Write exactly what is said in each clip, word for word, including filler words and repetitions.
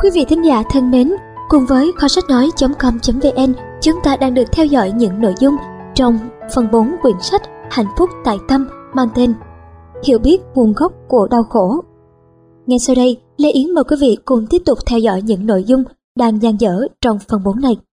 Quý vị thính giả thân mến, cùng với kho sách nói chấm com chấm vn, chúng ta đang được theo dõi những nội dung trong phần bốn quyển sách Hạnh phúc tại tâm mang tên Hiểu biết nguồn gốc của đau khổ. Ngay sau đây, Lê Yến mời quý vị cùng tiếp tục theo dõi những nội dung đang dang dở trong phần bốn này.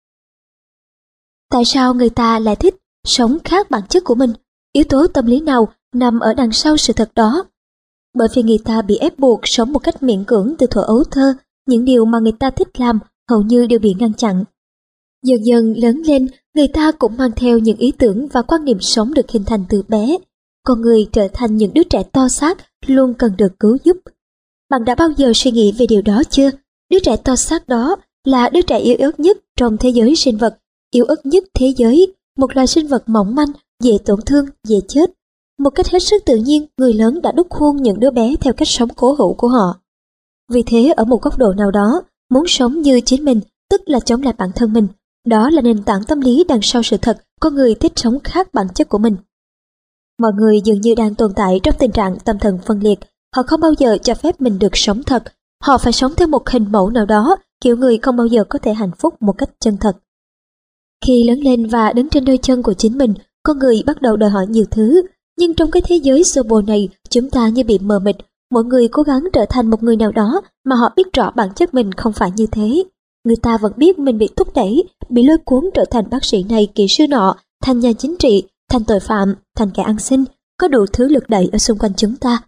Tại sao người ta lại thích sống khác bản chất của mình? Yếu tố tâm lý nào nằm ở đằng sau sự thật đó? Bởi vì người ta bị ép buộc sống một cách miễn cưỡng từ thuở ấu thơ, những điều mà người ta thích làm hầu như đều bị ngăn chặn. Dần dần lớn lên, người ta cũng mang theo những ý tưởng và quan niệm sống được hình thành từ bé. Con người trở thành những đứa trẻ to xác, luôn cần được cứu giúp. Bạn đã bao giờ suy nghĩ về điều đó chưa? Đứa trẻ to xác đó là đứa trẻ yếu ớt nhất trong thế giới sinh vật, yếu ớt nhất thế giới, một loài sinh vật mỏng manh, dễ tổn thương, dễ chết. Một cách hết sức tự nhiên, người lớn đã đúc khuôn những đứa bé theo cách sống cố hữu của họ. Vì thế, ở một góc độ nào đó, muốn sống như chính mình, tức là chống lại bản thân mình. Đó là nền tảng tâm lý đằng sau sự thật, con người thích sống khác bản chất của mình. Mọi người dường như đang tồn tại trong tình trạng tâm thần phân liệt. Họ không bao giờ cho phép mình được sống thật. Họ phải sống theo một hình mẫu nào đó, kiểu người không bao giờ có thể hạnh phúc một cách chân thật. Khi lớn lên và đứng trên đôi chân của chính mình, con người bắt đầu đòi hỏi nhiều thứ. Nhưng trong cái thế giới xô bồ này, chúng ta như bị mờ mịt. Mỗi người cố gắng trở thành một người nào đó mà họ biết rõ bản chất mình không phải như thế. Người ta vẫn biết mình bị thúc đẩy, bị lôi cuốn trở thành bác sĩ này, kỹ sư nọ, thành nhà chính trị, thành tội phạm, thành kẻ ăn xin, có đủ thứ lực đẩy ở xung quanh chúng ta.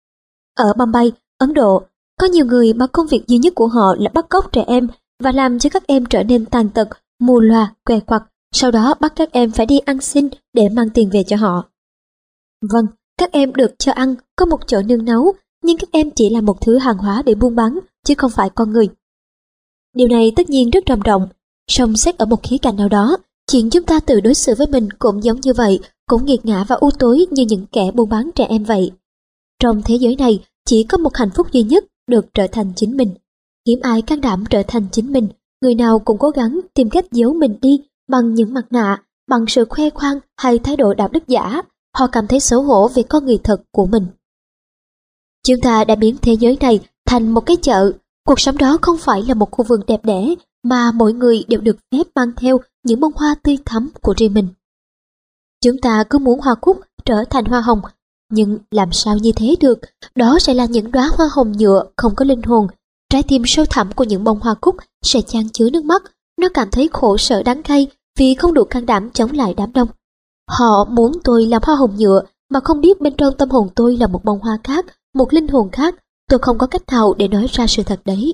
Ở Bombay, Ấn Độ, có nhiều người mà công việc duy nhất của họ là bắt cóc trẻ em và làm cho các em trở nên tàn tật, mù lòa, què quặt, sau đó bắt các em phải đi ăn xin để mang tiền về cho họ. Vâng, các em được cho ăn, có một chỗ nương náu, nhưng các em chỉ là một thứ hàng hóa để buôn bán, chứ không phải con người. Điều này tất nhiên rất trầm trọng, song xét ở một khía cạnh nào đó, chuyện chúng ta tự đối xử với mình cũng giống như vậy, cũng nghiệt ngã và u tối như những kẻ buôn bán trẻ em vậy. Trong thế giới này, chỉ có một hạnh phúc duy nhất, được trở thành chính mình. Hiếm ai can đảm trở thành chính mình, người nào cũng cố gắng tìm cách giấu mình đi bằng những mặt nạ, bằng sự khoe khoang hay thái độ đạo đức giả. Họ cảm thấy xấu hổ về con người thật của mình. Chúng ta đã biến thế giới này thành một cái chợ. Cuộc sống đó không phải là một khu vườn đẹp đẽ mà mỗi người đều được phép mang theo những bông hoa tươi thắm của riêng mình. Chúng ta cứ muốn hoa cúc trở thành hoa hồng, nhưng làm sao như thế được? Đó sẽ là những đóa hoa hồng nhựa không có linh hồn. Trái tim sâu thẳm của những bông hoa cúc sẽ chan chứa nước mắt. Nó cảm thấy khổ sở đắng cay vì không đủ can đảm chống lại đám đông. Họ muốn tôi làm hoa hồng nhựa mà không biết bên trong tâm hồn tôi là một bông hoa khác, một linh hồn khác. Tôi không có cách nào để nói ra sự thật đấy.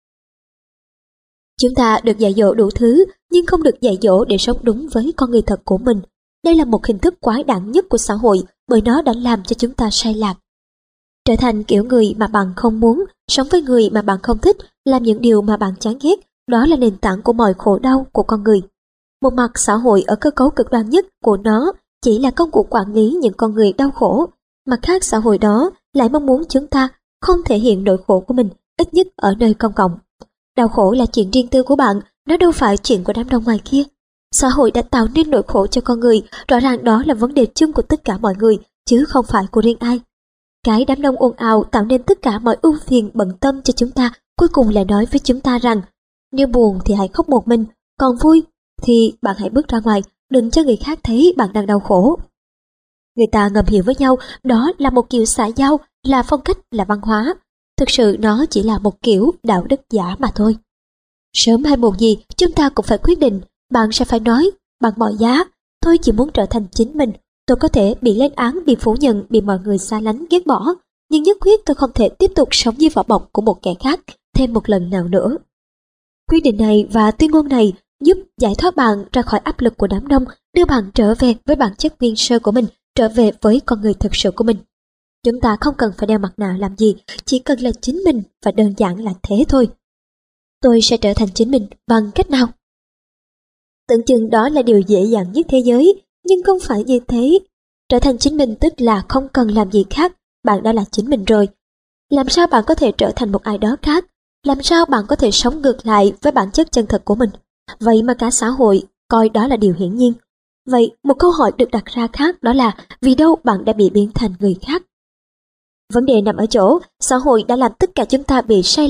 Chúng ta được dạy dỗ đủ thứ, nhưng không được dạy dỗ để sống đúng với con người thật của mình. Đây là một hình thức quái đản nhất của xã hội, bởi nó đã làm cho chúng ta sai lạc. Trở thành kiểu người mà bạn không muốn, sống với người mà bạn không thích, làm những điều mà bạn chán ghét, đó là nền tảng của mọi khổ đau của con người. Một mặt xã hội ở cơ cấu cực đoan nhất của nó chỉ là công cụ quản lý những con người đau khổ. Mặt khác, xã hội đó lại mong muốn chúng ta không thể hiện nỗi khổ của mình, ít nhất ở nơi công cộng. Đau khổ là chuyện riêng tư của bạn, nó đâu phải chuyện của đám đông ngoài kia. Xã hội đã tạo nên nỗi khổ cho con người, rõ ràng đó là vấn đề chung của tất cả mọi người, chứ không phải của riêng ai. Cái đám đông ồn ào tạo nên tất cả mọi ưu phiền bận tâm cho chúng ta, cuối cùng lại nói với chúng ta rằng nếu buồn thì hãy khóc một mình, còn vui thì bạn hãy bước ra ngoài, đừng cho người khác thấy bạn đang đau khổ. Người ta ngầm hiểu với nhau đó là một kiểu xã giao, là phong cách, là văn hóa. Thực sự nó chỉ là một kiểu đạo đức giả mà thôi. Sớm hay muộn gì chúng ta cũng phải quyết định. Bạn sẽ phải nói bằng mọi giá, tôi chỉ muốn trở thành chính mình. Tôi có thể bị lên án, bị phủ nhận, bị mọi người xa lánh, ghét bỏ, nhưng nhất quyết tôi không thể tiếp tục sống dưới vỏ bọc của một kẻ khác thêm một lần nào nữa. Quyết định này và tuyên ngôn này giúp giải thoát bạn ra khỏi áp lực của đám đông, đưa bạn trở về với bản chất nguyên sơ của mình, trở về với con người thực sự của mình. Chúng ta không cần phải đeo mặt nạ làm gì, chỉ cần là chính mình và đơn giản là thế thôi. Tôi sẽ trở thành chính mình bằng cách nào? Tưởng chừng đó là điều dễ dàng nhất thế giới, nhưng không phải như thế. Trở thành chính mình tức là không cần làm gì khác, bạn đã là chính mình rồi. Làm sao bạn có thể trở thành một ai đó khác? Làm sao bạn có thể sống ngược lại với bản chất chân thật của mình? Vậy mà cả xã hội coi đó là điều hiển nhiên. Vậy một câu hỏi được đặt ra khác, đó là vì đâu bạn đã bị biến thành người khác? Vấn đề nằm ở chỗ xã hội đã làm tất cả chúng ta bị sai lạc,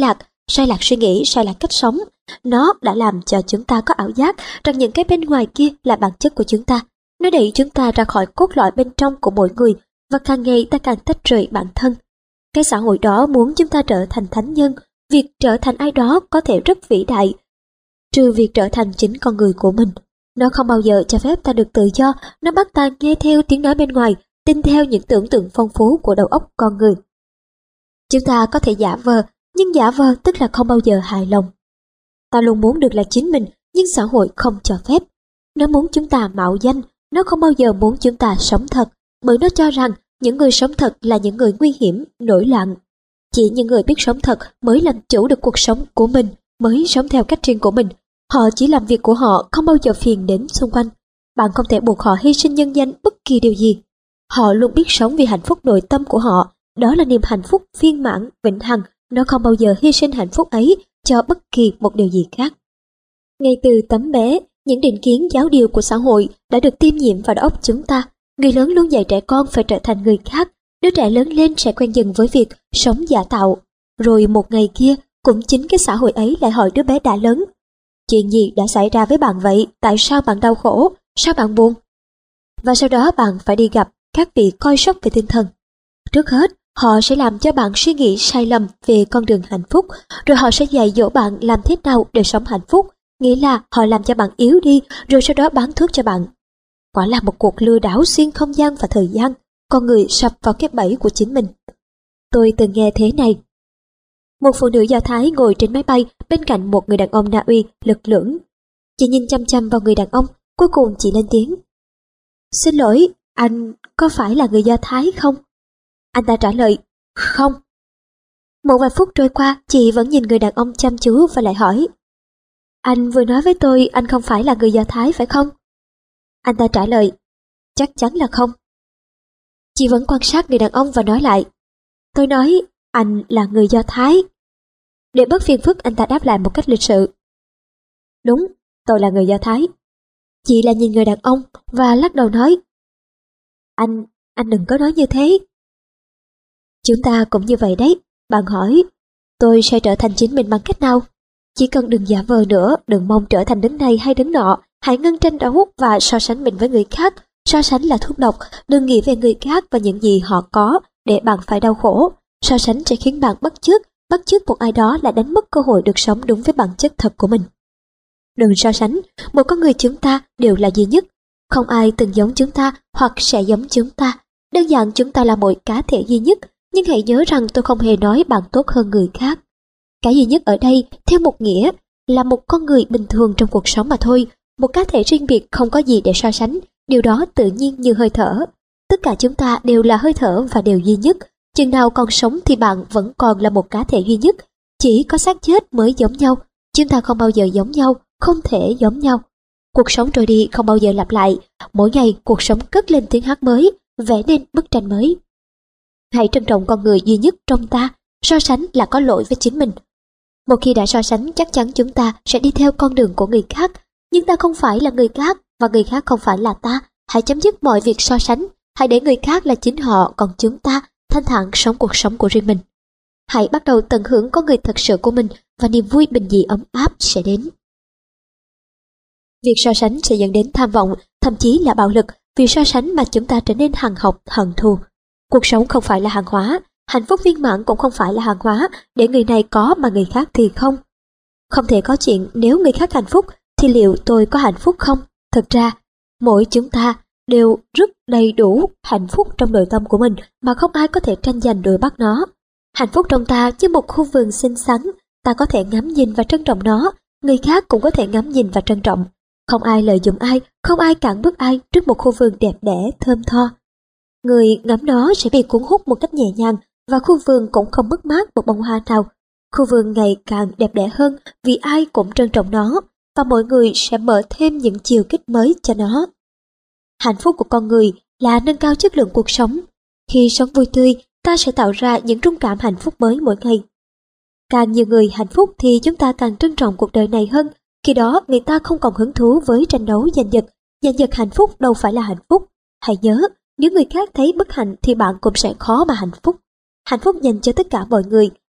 sai lạc suy nghĩ, sai lạc cách sống. Nó đã làm cho chúng ta có ảo giác rằng những cái bên ngoài kia là bản chất của chúng ta. Nó đẩy chúng ta ra khỏi cốt lõi bên trong của mỗi người, và càng ngày ta càng tách rời bản thân. Cái xã hội đó muốn chúng ta trở thành thánh nhân. Việc trở thành ai đó có thể rất vĩ đại, trừ việc trở thành chính con người của mình. Nó không bao giờ cho phép ta được tự do. Nó bắt ta nghe theo tiếng nói bên ngoài, tin theo những tưởng tượng phong phú của đầu óc con người. Chúng ta có thể giả vờ, nhưng giả vờ tức là không bao giờ hài lòng. Ta luôn muốn được là chính mình, nhưng xã hội không cho phép. Nó muốn chúng ta mạo danh, nó không bao giờ muốn chúng ta sống thật, bởi nó cho rằng những người sống thật là những người nguy hiểm, nổi loạn. Chỉ những người biết sống thật mới làm chủ được cuộc sống của mình, mới sống theo cách riêng của mình. Họ chỉ làm việc của họ, không bao giờ phiền đến xung quanh. Bạn không thể buộc họ hy sinh nhân danh bất kỳ điều gì. Họ luôn biết sống vì hạnh phúc nội tâm của họ. Đó là niềm hạnh phúc viên mãn, vĩnh hằng. Nó không bao giờ hy sinh hạnh phúc ấy cho bất kỳ một điều gì khác. Ngay từ tấm bé, những định kiến giáo điều của xã hội đã được tiêm nhiễm vào đầu óc chúng ta. Người lớn luôn dạy trẻ con phải trở thành người khác. Đứa trẻ lớn lên sẽ quen dần với việc sống giả tạo. Rồi một ngày kia, cũng chính cái xã hội ấy lại hỏi đứa bé đã lớn: chuyện gì đã xảy ra với bạn vậy? Tại sao bạn đau khổ? Sao bạn buồn? Và sau đó bạn phải đi gặp các vị coi sóc về tinh thần. Trước hết, họ sẽ làm cho bạn suy nghĩ sai lầm về con đường hạnh phúc, rồi họ sẽ dạy dỗ bạn làm thế nào để sống hạnh phúc, nghĩa là họ làm cho bạn yếu đi, rồi sau đó bán thuốc cho bạn. Quả là một cuộc lừa đảo xuyên không gian và thời gian, con người sập vào cái bẫy của chính mình. Tôi từng nghe thế này. Một phụ nữ Do Thái ngồi trên máy bay bên cạnh một người đàn ông Na Uy lực lưỡng. Chị nhìn chăm chăm vào người đàn ông, cuối cùng chị lên tiếng: "Xin lỗi, anh có phải là người Do Thái không?" Anh ta trả lời: "Không." Một vài phút trôi qua, chị vẫn nhìn người đàn ông chăm chú và lại hỏi: "Anh vừa nói với tôi anh không phải là người Do Thái phải không?" Anh ta trả lời: "Chắc chắn là không." Chị vẫn quan sát người đàn ông và nói lại: "Tôi nói anh là người Do Thái." Để bớt phiền phức, anh ta đáp lại một cách lịch sự: "Đúng, tôi là người Do Thái." Chị lại nhìn người đàn ông và lắc đầu nói: Anh, anh đừng có nói như thế." Chúng ta cũng như vậy đấy. Bạn hỏi, tôi sẽ trở thành chính mình bằng cách nào? Chỉ cần đừng giả vờ nữa, đừng mong trở thành đứng này hay đứng nọ. Hãy ngưng tranh đấu và so sánh mình với người khác. So sánh là thuốc độc, đừng nghĩ về người khác và những gì họ có để bạn phải đau khổ. So sánh sẽ khiến bạn bắt chước, bắt chước một ai đó là đánh mất cơ hội được sống đúng với bản chất thật của mình. Đừng so sánh, một con người chúng ta đều là duy nhất. Không ai từng giống chúng ta hoặc sẽ giống chúng ta. Đơn giản chúng ta là một cá thể duy nhất, nhưng hãy nhớ rằng tôi không hề nói bạn tốt hơn người khác. Cái duy nhất ở đây, theo một nghĩa, là một con người bình thường trong cuộc sống mà thôi, một cá thể riêng biệt không có gì để so sánh, điều đó tự nhiên như hơi thở. Tất cả chúng ta đều là hơi thở và đều duy nhất. Chừng nào còn sống thì bạn vẫn còn là một cá thể duy nhất, chỉ có xác chết mới giống nhau. Chúng ta không bao giờ giống nhau, không thể giống nhau. Cuộc sống trôi đi không bao giờ lặp lại, mỗi ngày cuộc sống cất lên tiếng hát mới, vẽ nên bức tranh mới. Hãy trân trọng con người duy nhất trong ta, so sánh là có lỗi với chính mình. Một khi đã so sánh, chắc chắn chúng ta sẽ đi theo con đường của người khác, nhưng ta không phải là người khác và người khác không phải là ta. Hãy chấm dứt mọi việc so sánh, hãy để người khác là chính họ, còn chúng ta thanh thản sống cuộc sống của riêng mình. Hãy bắt đầu tận hưởng con người thật sự của mình và niềm vui bình dị ấm áp sẽ đến. Việc so sánh sẽ dẫn đến tham vọng, thậm chí là bạo lực. Vì so sánh mà chúng ta trở nên hằn học, hận thù. Cuộc sống không phải là hàng hóa, hạnh phúc viên mãn cũng không phải là hàng hóa để người này có mà người khác thì không. Không thể có chuyện nếu người khác hạnh phúc thì liệu tôi có hạnh phúc không? Thực ra, mỗi chúng ta đều rất đầy đủ hạnh phúc trong nội tâm của mình mà không ai có thể tranh giành đuổi bắt nó. Hạnh phúc trong ta như một khu vườn xinh xắn, ta có thể ngắm nhìn và trân trọng nó, người khác cũng có thể ngắm nhìn và trân trọng. Không ai lợi dụng ai, không ai cản bước ai trước một khu vườn đẹp đẽ, thơm tho. Người ngắm nó sẽ bị cuốn hút một cách nhẹ nhàng và khu vườn cũng không mất mát một bông hoa nào. Khu vườn ngày càng đẹp đẽ hơn vì ai cũng trân trọng nó và mọi người sẽ mở thêm những chiều kích mới cho nó. Hạnh phúc của con người là nâng cao chất lượng cuộc sống. Khi sống vui tươi, ta sẽ tạo ra những rung cảm hạnh phúc mới mỗi ngày. Càng nhiều người hạnh phúc thì chúng ta càng trân trọng cuộc đời này hơn. Khi đó người ta không còn hứng thú với tranh đấu giành giật. Giành giật hạnh phúc đâu phải là hạnh phúc. Hãy nhớ, nếu người khác thấy bất hạnh thì bạn cũng sẽ khó mà hạnh phúc. Hạnh phúc dành cho tất cả mọi người,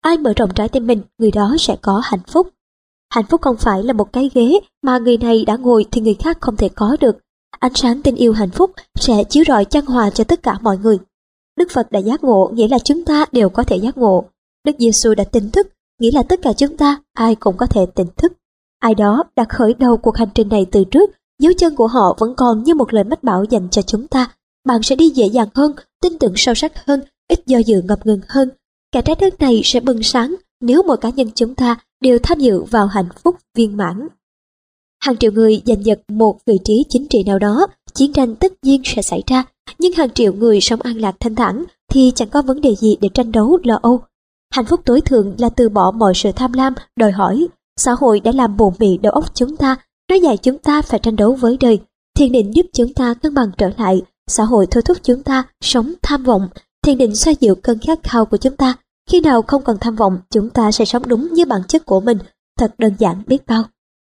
Ai mở rộng trái tim mình, người đó sẽ có hạnh phúc. Hạnh phúc không phải là một cái ghế mà người này đã ngồi thì người khác không thể có được. Ánh sáng tình yêu hạnh phúc sẽ chiếu rọi chan hòa cho tất cả mọi người. Đức Phật đã giác ngộ, nghĩa là chúng ta đều có thể giác ngộ. Đức Giêsu đã tỉnh thức, nghĩa là tất cả chúng ta ai cũng có thể tỉnh thức. Ai đó đã khởi đầu cuộc hành trình này từ trước, dấu chân của họ vẫn còn như một lời mách bảo dành cho chúng ta. Bạn sẽ đi dễ dàng hơn, tin tưởng sâu sắc hơn, ít do dự ngập ngừng hơn. Cả trái đất này sẽ bừng sáng nếu mỗi cá nhân chúng ta đều tham dự vào hạnh phúc viên mãn. Hàng triệu người giành giật một vị trí chính trị nào đó, chiến tranh tất nhiên sẽ xảy ra, nhưng hàng triệu người sống an lạc thanh thản thì chẳng có vấn đề gì để tranh đấu lo âu. Hạnh phúc tối thượng là từ bỏ mọi sự tham lam, đòi hỏi. Xã hội đã làm bồn bì đầu óc chúng ta, nó dạy chúng ta phải tranh đấu với đời. Thiền định giúp chúng ta cân bằng trở lại, xã hội thôi thúc chúng ta sống tham vọng. Thiền định xoa dịu cơn khát khao của chúng ta. Khi nào không còn tham vọng, chúng ta sẽ sống đúng như bản chất của mình, thật đơn giản biết bao.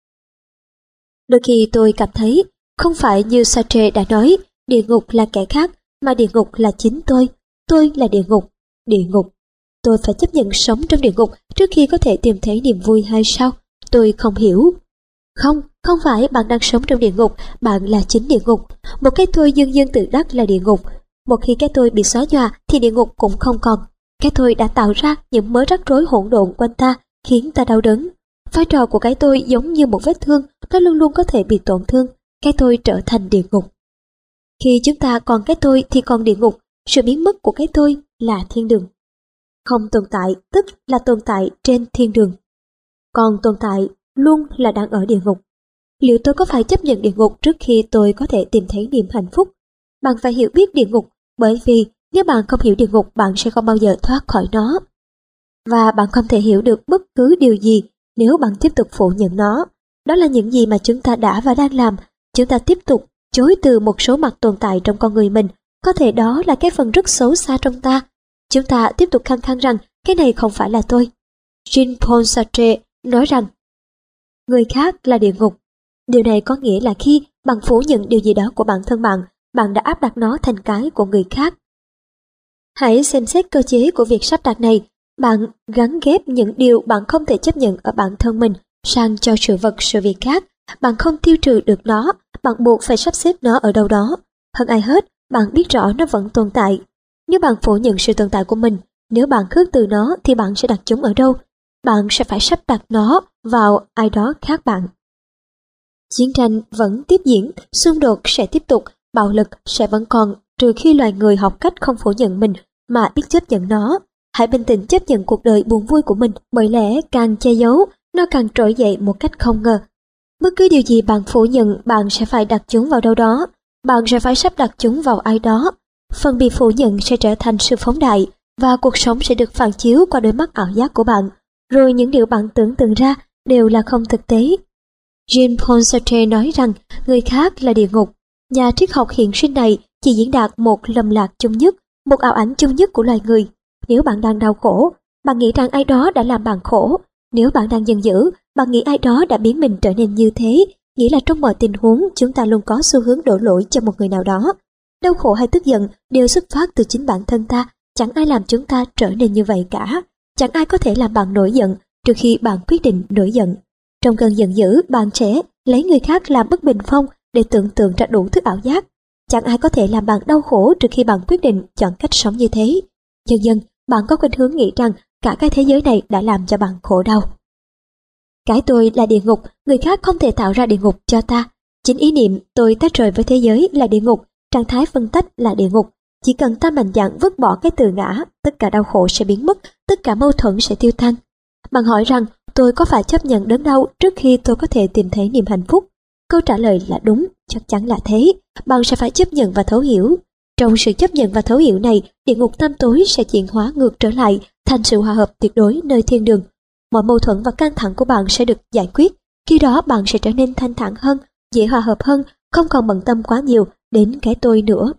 Đôi khi tôi cảm thấy, không phải như Sartre đã nói, địa ngục là kẻ khác, mà địa ngục là chính tôi. Tôi là địa ngục. Địa ngục. Tôi phải chấp nhận sống trong địa ngục trước khi có thể tìm thấy niềm vui hay sao? Tôi không hiểu. Không, không phải bạn đang sống trong địa ngục, bạn là chính địa ngục. Một cái tôi dương dương tự đắc là địa ngục. Một khi cái tôi bị xóa nhòa thì địa ngục cũng không còn. Cái tôi đã tạo ra những mớ rắc rối hỗn độn quanh ta, khiến ta đau đớn. Vai trò của cái tôi giống như một vết thương, nó luôn luôn có thể bị tổn thương. Cái tôi trở thành địa ngục. Khi chúng ta còn cái tôi thì còn địa ngục, sự biến mất của cái tôi là thiên đường. Không tồn tại tức là tồn tại trên thiên đường. Còn tồn tại luôn là đang ở địa ngục. Liệu tôi có phải chấp nhận địa ngục trước khi tôi có thể tìm thấy niềm hạnh phúc? Bạn phải hiểu biết địa ngục, bởi vì nếu bạn không hiểu địa ngục, bạn sẽ không bao giờ thoát khỏi nó. Và bạn không thể hiểu được bất cứ điều gì nếu bạn tiếp tục phủ nhận nó. Đó là những gì mà chúng ta đã và đang làm. Chúng ta tiếp tục chối từ một số mặt tồn tại trong con người mình. Có thể đó là cái phần rất xấu xa trong ta. Chúng ta tiếp tục khăng khăng rằng cái này không phải là tôi. Jean-Paul Sartre nói rằng người khác là địa ngục. Điều này có nghĩa là khi bạn phủ nhận điều gì đó của bản thân bạn, bạn đã áp đặt nó thành cái của người khác. Hãy xem xét cơ chế của việc sắp đặt này. Bạn gắn ghép những điều bạn không thể chấp nhận ở bản thân mình sang cho sự vật sự việc khác. Bạn không tiêu trừ được nó, bạn buộc phải sắp xếp nó ở đâu đó. Hơn ai hết, bạn biết rõ nó vẫn tồn tại. Nếu bạn phủ nhận sự tồn tại của mình, nếu bạn khước từ nó thì bạn sẽ đặt chúng ở đâu? Bạn sẽ phải sắp đặt nó vào ai đó khác bạn. Chiến tranh vẫn tiếp diễn, xung đột sẽ tiếp tục, bạo lực sẽ vẫn còn, trừ khi loài người học cách không phủ nhận mình mà biết chấp nhận nó. Hãy bình tĩnh chấp nhận cuộc đời buồn vui của mình, bởi lẽ càng che giấu, nó càng trỗi dậy một cách không ngờ. Bất cứ điều gì bạn phủ nhận, bạn sẽ phải đặt chúng vào đâu đó. Bạn sẽ phải sắp đặt chúng vào ai đó. Phần bị phủ nhận sẽ trở thành sự phóng đại, và cuộc sống sẽ được phản chiếu qua đôi mắt ảo giác của bạn. Rồi những điều bạn tưởng tượng ra đều là không thực tế. Jean-Paul Sartre nói rằng người khác là địa ngục. Nhà triết học hiện sinh này chỉ diễn đạt một lầm lạc chung nhất, một ảo ảnh chung nhất của loài người. Nếu bạn đang đau khổ, bạn nghĩ rằng ai đó đã làm bạn khổ. Nếu bạn đang giận dữ, bạn nghĩ ai đó đã biến mình trở nên như thế. Nghĩa là trong mọi tình huống, chúng ta luôn có xu hướng đổ lỗi cho một người nào đó. Đau khổ hay tức giận đều xuất phát từ chính bản thân ta. Chẳng ai làm chúng ta trở nên như vậy cả. Chẳng ai có thể làm bạn nổi giận trừ khi bạn quyết định nổi giận. Trong cơn giận dữ, bạn sẽ lấy người khác làm bức bình phong để tưởng tượng ra đủ thứ ảo giác. Chẳng ai có thể làm bạn đau khổ trừ khi bạn quyết định chọn cách sống như thế. Dần dần, bạn có khuynh hướng nghĩ rằng cả cái thế giới này đã làm cho bạn khổ đau. Cái tôi là địa ngục, người khác không thể tạo ra địa ngục cho ta. Chính ý niệm tôi tách rời với thế giới là địa ngục, trạng thái phân tách là địa ngục. Chỉ cần ta mạnh dạn vứt bỏ cái từ ngã, tất cả đau khổ sẽ biến mất, tất cả mâu thuẫn sẽ tiêu tan. Bạn hỏi rằng tôi có phải chấp nhận đớn đau trước khi tôi có thể tìm thấy niềm hạnh phúc? Câu trả lời là đúng, chắc chắn là thế. Bạn sẽ phải chấp nhận và thấu hiểu. Trong sự chấp nhận và thấu hiểu này, địa ngục tam tối sẽ chuyển hóa ngược trở lại thành sự hòa hợp tuyệt đối nơi thiên đường. Mọi mâu thuẫn và căng thẳng của bạn sẽ được giải quyết. Khi đó bạn sẽ trở nên thanh thản hơn, dễ hòa hợp hơn, không còn bận tâm quá nhiều đến cái tôi nữa.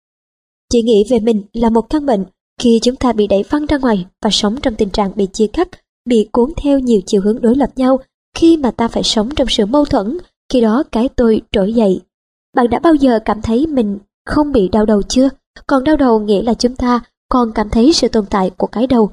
Chỉ nghĩ về mình là một căn bệnh. Khi chúng ta bị đẩy văng ra ngoài và sống trong tình trạng bị chia cắt, bị cuốn theo nhiều chiều hướng đối lập nhau, khi mà ta phải sống trong sự mâu thuẫn, khi đó cái tôi trỗi dậy. Bạn đã bao giờ cảm thấy mình không bị đau đầu chưa? Còn đau đầu nghĩa là chúng ta còn cảm thấy sự tồn tại của cái đầu.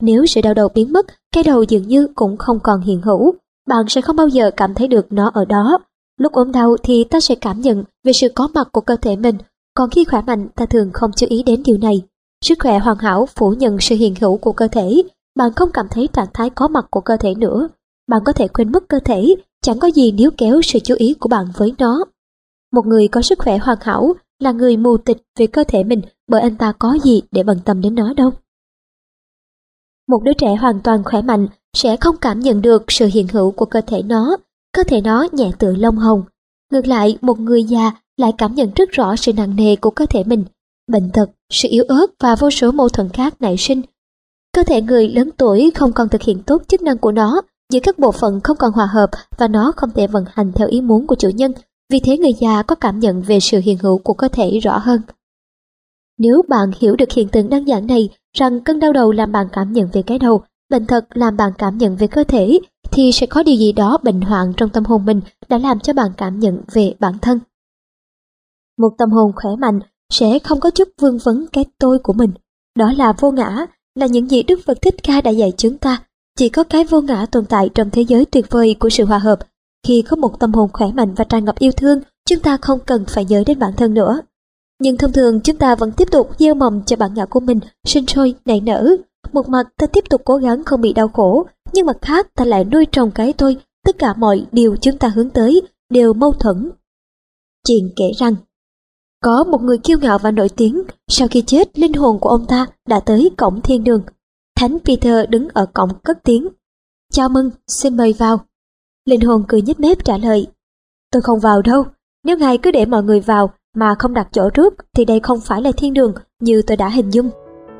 Nếu sự đau đầu biến mất, cái đầu dường như cũng không còn hiện hữu. Bạn sẽ không bao giờ cảm thấy được nó ở đó. Lúc ốm đau thì ta sẽ cảm nhận về sự có mặt của cơ thể mình, còn khi khỏe mạnh ta thường không chú ý đến điều này. Sức khỏe hoàn hảo phủ nhận sự hiện hữu của cơ thể, bạn không cảm thấy trạng thái có mặt của cơ thể nữa. Bạn có thể quên mất cơ thể, chẳng có gì níu kéo sự chú ý của bạn với nó. Một người có sức khỏe hoàn hảo là người mù tịch về cơ thể mình, bởi anh ta có gì để bận tâm đến nó đâu. Một đứa trẻ hoàn toàn khỏe mạnh sẽ không cảm nhận được sự hiện hữu của cơ thể nó, cơ thể nó nhẹ tựa lông hồng. Ngược lại, một người già lại cảm nhận rất rõ sự nặng nề của cơ thể mình, bệnh tật, sự yếu ớt và vô số mâu thuẫn khác nảy sinh. Cơ thể người lớn tuổi không còn thực hiện tốt chức năng của nó, giữa các bộ phận không còn hòa hợp và nó không thể vận hành theo ý muốn của chủ nhân. Vì thế người già có cảm nhận về sự hiện hữu của cơ thể rõ hơn. Nếu bạn hiểu được hiện tượng đơn giản này, rằng cơn đau đầu làm bạn cảm nhận về cái đầu, bệnh tật làm bạn cảm nhận về cơ thể, thì sẽ có điều gì đó bệnh hoạn trong tâm hồn mình đã làm cho bạn cảm nhận về bản thân. Một tâm hồn khỏe mạnh sẽ không có chút vương vấn cái tôi của mình. Đó là vô ngã, là những gì Đức Phật Thích Ca đã dạy chúng ta. Chỉ có cái vô ngã tồn tại trong thế giới tuyệt vời của sự hòa hợp. Khi có một tâm hồn khỏe mạnh và tràn ngập yêu thương, chúng ta không cần phải nhớ đến bản thân nữa. Nhưng thông thường chúng ta vẫn tiếp tục gieo mầm cho bản ngã của mình sinh sôi nảy nở. Một mặt ta tiếp tục cố gắng không bị đau khổ, nhưng mặt khác ta lại nuôi trồng cái tôi. Tất cả mọi điều chúng ta hướng tới đều mâu thuẫn. Chuyện kể rằng, có một người kiêu ngạo và nổi tiếng, sau khi chết linh hồn của ông ta đã tới cổng thiên đường. Thánh Peter đứng ở cổng cất tiếng: "Chào mừng, xin mời vào." Linh hồn cười nhếch mép trả lời: "Tôi không vào đâu. Nếu ngài cứ để mọi người vào mà không đặt chỗ trước thì đây không phải là thiên đường như tôi đã hình dung."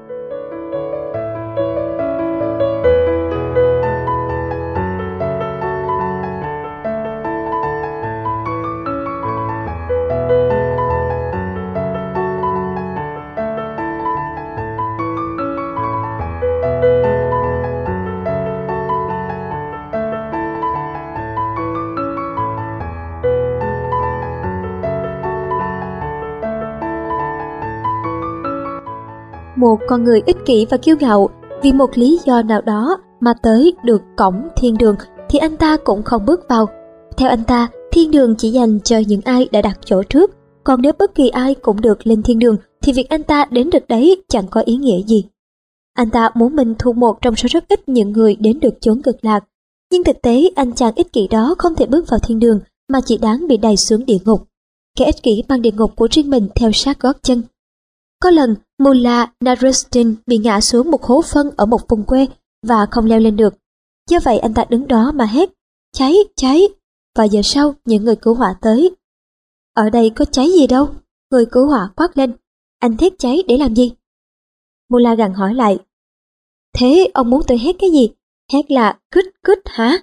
Một con người ích kỷ và kiêu ngạo vì một lý do nào đó mà tới được cổng thiên đường thì anh ta cũng không bước vào. Theo anh ta, thiên đường chỉ dành cho những ai đã đặt chỗ trước, còn nếu bất kỳ ai cũng được lên thiên đường thì việc anh ta đến được đấy chẳng có ý nghĩa gì. Anh ta muốn mình thuộc một trong số rất ít những người đến được chốn cực lạc, nhưng thực tế anh chàng ích kỷ đó không thể bước vào thiên đường mà chỉ đáng bị đày xuống địa ngục. Kẻ ích kỷ mang địa ngục của riêng mình theo sát gót chân. Có lần, Mullah Nasruddin bị ngã xuống một hố phân ở một vùng quê và không leo lên được. Do vậy anh ta đứng đó mà hét: "Cháy, cháy!" Vài giờ sau, những người cứu hỏa tới. "Ở đây có cháy gì đâu?" Người cứu hỏa quát lên. "Anh thét cháy để làm gì?" Mullah gằn hỏi lại. "Thế ông muốn tôi hét cái gì? Hét là cứt cứt hả?"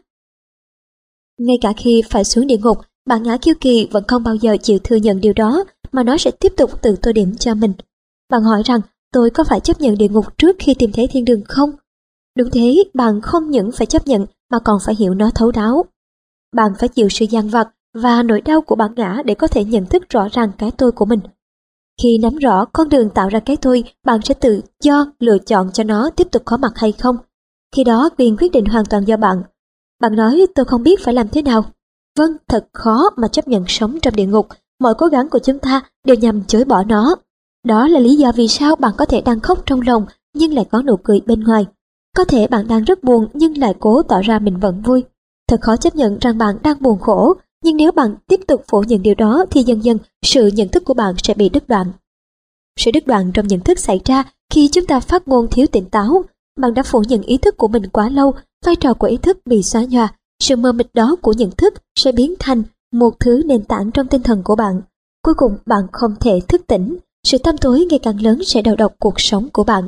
Ngay cả khi phải xuống địa ngục, bản ngã kiêu kỳ vẫn không bao giờ chịu thừa nhận điều đó, mà nó sẽ tiếp tục tự tô điểm cho mình. Bạn hỏi rằng tôi có phải chấp nhận địa ngục trước khi tìm thấy thiên đường không? Đúng thế, bạn không những phải chấp nhận mà còn phải hiểu nó thấu đáo. Bạn phải chịu sự dằn vặt và nỗi đau của bản ngã để có thể nhận thức rõ ràng cái tôi của mình. Khi nắm rõ con đường tạo ra cái tôi, bạn sẽ tự do lựa chọn cho nó tiếp tục có mặt hay không. Khi đó quyền quyết định hoàn toàn do bạn. Bạn nói tôi không biết phải làm thế nào. Vâng, thật khó mà chấp nhận sống trong địa ngục. Mọi cố gắng của chúng ta đều nhằm chối bỏ nó. Đó là lý do vì sao bạn có thể đang khóc trong lòng nhưng lại có nụ cười bên ngoài. Có thể bạn đang rất buồn nhưng lại cố tỏ ra mình vẫn vui. Thật khó chấp nhận rằng bạn đang buồn khổ, nhưng nếu bạn tiếp tục phủ nhận điều đó thì dần dần sự nhận thức của bạn sẽ bị đứt đoạn. Sự đứt đoạn trong nhận thức xảy ra khi chúng ta phát ngôn thiếu tỉnh táo. Bạn đã phủ nhận ý thức của mình quá lâu, vai trò của ý thức bị xóa nhòa. Sự mờ mịt đó của nhận thức sẽ biến thành một thứ nền tảng trong tinh thần của bạn. Cuối cùng bạn không thể thức tỉnh. Sự tăm tối ngày càng lớn sẽ đầu độc cuộc sống của bạn.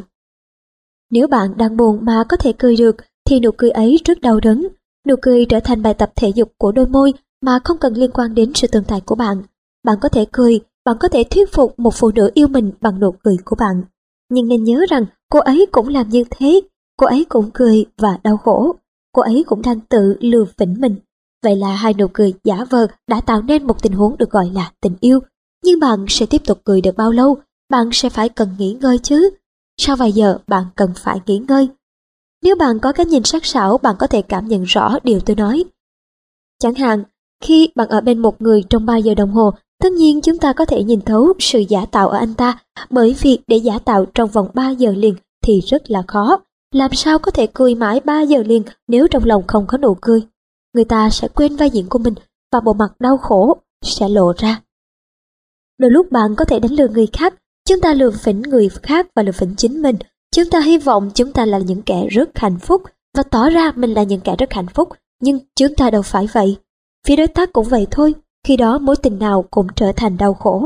Nếu bạn đang buồn mà có thể cười được thì nụ cười ấy rất đau đớn. Nụ cười trở thành bài tập thể dục của đôi môi mà không cần liên quan đến sự tồn tại của bạn. Bạn có thể cười, bạn có thể thuyết phục một phụ nữ yêu mình bằng nụ cười của bạn. Nhưng nên nhớ rằng cô ấy cũng làm như thế. Cô ấy cũng cười và đau khổ. Cô ấy cũng đang tự lừa phỉnh mình. Vậy là hai nụ cười giả vờ đã tạo nên một tình huống được gọi là tình yêu. Nhưng bạn sẽ tiếp tục cười được bao lâu? Bạn sẽ phải cần nghỉ ngơi chứ. Sau vài giờ bạn cần phải nghỉ ngơi. Nếu bạn có cái nhìn sắc sảo, bạn có thể cảm nhận rõ điều tôi nói. Chẳng hạn, khi bạn ở bên một người trong ba giờ đồng hồ, tất nhiên chúng ta có thể nhìn thấu sự giả tạo ở anh ta, bởi vì để giả tạo trong vòng ba giờ liền thì rất là khó. Làm sao có thể cười mãi ba giờ liền nếu trong lòng không có nụ cười? Người ta sẽ quên vai diễn của mình và bộ mặt đau khổ sẽ lộ ra. Đôi lúc bạn có thể đánh lừa người khác, chúng ta lừa phỉnh người khác và lừa phỉnh chính mình. Chúng ta hy vọng chúng ta là những kẻ rất hạnh phúc và tỏ ra mình là những kẻ rất hạnh phúc, nhưng chúng ta đâu phải vậy. Phía đối tác cũng vậy thôi, khi đó mối tình nào cũng trở thành đau khổ.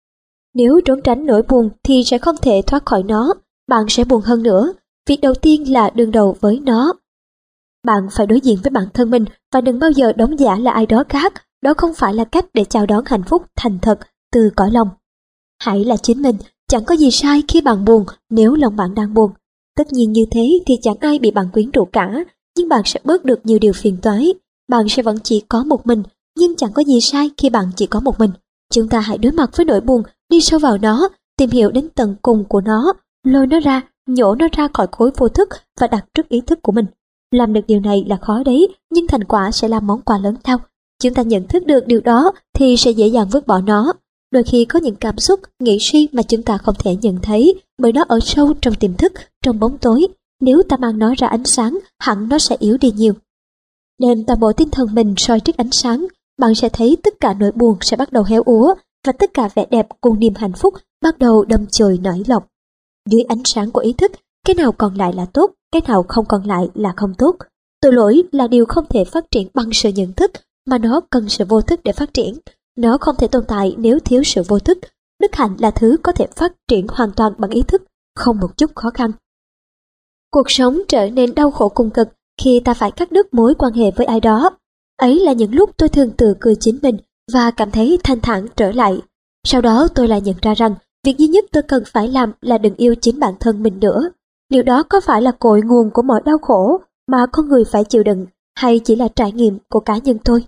Nếu trốn tránh nỗi buồn thì sẽ không thể thoát khỏi nó, bạn sẽ buồn hơn nữa. Việc đầu tiên là đương đầu với nó. Bạn phải đối diện với bản thân mình và đừng bao giờ đóng giả là ai đó khác, đó không phải là cách để chào đón hạnh phúc thành thật từ cõi lòng. Hãy là chính mình, chẳng có gì sai khi bạn buồn nếu lòng bạn đang buồn. Tất nhiên như thế thì chẳng ai bị bạn quyến rũ cả, nhưng bạn sẽ bớt được nhiều điều phiền toái. Bạn sẽ vẫn chỉ có một mình, nhưng chẳng có gì sai khi bạn chỉ có một mình. Chúng ta hãy đối mặt với nỗi buồn, đi sâu vào nó, tìm hiểu đến tận cùng của nó, lôi nó ra, nhổ nó ra khỏi khối vô thức và đặt trước ý thức của mình. Làm được điều này là khó đấy, nhưng thành quả sẽ là món quà lớn lao. Chúng ta nhận thức được điều đó thì sẽ dễ dàng vứt bỏ nó. Đôi khi có những cảm xúc, nghĩ suy mà chúng ta không thể nhận thấy bởi nó ở sâu trong tiềm thức, trong bóng tối. Nếu ta mang nó ra ánh sáng, hẳn nó sẽ yếu đi nhiều. Đem toàn bộ tinh thần mình soi trước ánh sáng, bạn sẽ thấy tất cả nỗi buồn sẽ bắt đầu héo úa và tất cả vẻ đẹp cùng niềm hạnh phúc bắt đầu đâm chồi nảy lọc. Dưới ánh sáng của ý thức, cái nào còn lại là tốt, cái nào không còn lại là không tốt. Tội lỗi là điều không thể phát triển bằng sự nhận thức, mà nó cần sự vô thức để phát triển. Nó không thể tồn tại nếu thiếu sự vô thức. Đức hạnh là thứ có thể phát triển hoàn toàn bằng ý thức, không một chút khó khăn. Cuộc sống trở nên đau khổ cùng cực khi ta phải cắt đứt mối quan hệ với ai đó. Ấy là những lúc tôi thường tự cười chính mình và cảm thấy thanh thản trở lại. Sau đó tôi lại nhận ra rằng việc duy nhất tôi cần phải làm là đừng yêu chính bản thân mình nữa. Điều đó có phải là cội nguồn của mọi đau khổ mà con người phải chịu đựng, hay chỉ là trải nghiệm của cá nhân tôi?